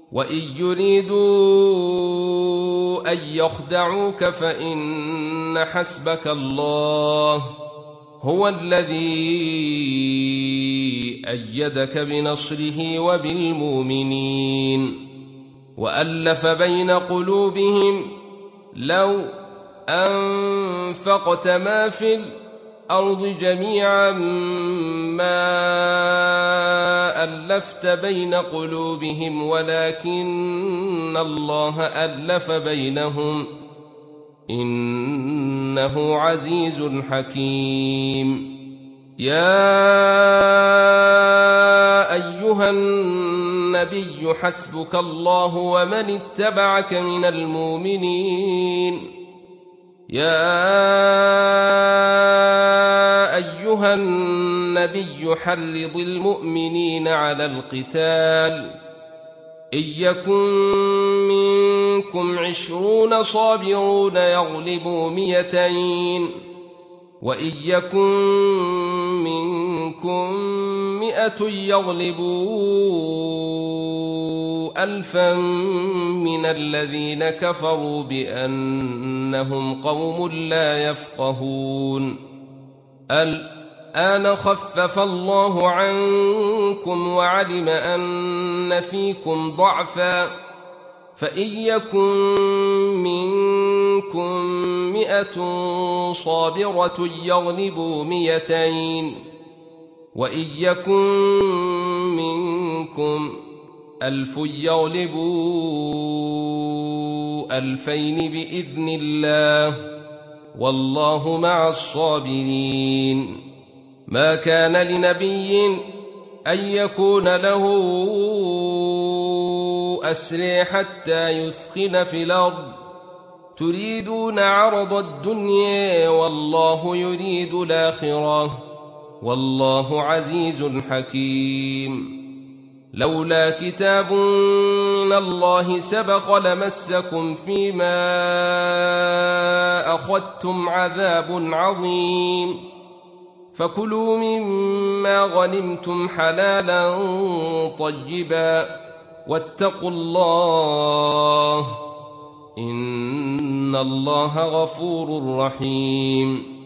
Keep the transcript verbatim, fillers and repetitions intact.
وإن يريدوا أن يخدعوك فإن حسبك الله هو الذي أيدك بنصره وبالمؤمنين وألف بين قلوبهم لو أنفقت ما في الأرض جميعا ما ألفت بين قلوبهم ولكن الله ألف بينهم إنه عزيز حكيم. يا أيها النبي حسبك الله ومن اتبعك من المؤمنين يا أيها النبي حرض المؤمنين على القتال إن يكن منكم عشرون صابرون يغلبوا مئتين وإن يكن منكم مئة يغلبوا ألفا من الذين كفروا بأنهم قوم لا يفقهون. الآن خفف الله عنكم وعلم أن فيكم ضعفا فإن يكن منكم مئة صابرة يغلبوا مئتين وإن يكن منكم ألف يغلبوا ألفين بإذن الله والله مع الصابرين. ما كان لنبي أن يكون له أسرى حتى يثخن في الأرض تريدون عرض الدنيا والله يريد الآخرة والله عزيز حكيم. لولا كتاب من الله سبق لمسكم فيما أخذتم عذاب عظيم فكلوا مما غنمتم حلالا طيبا واتقوا الله إن الله غفور رحيم.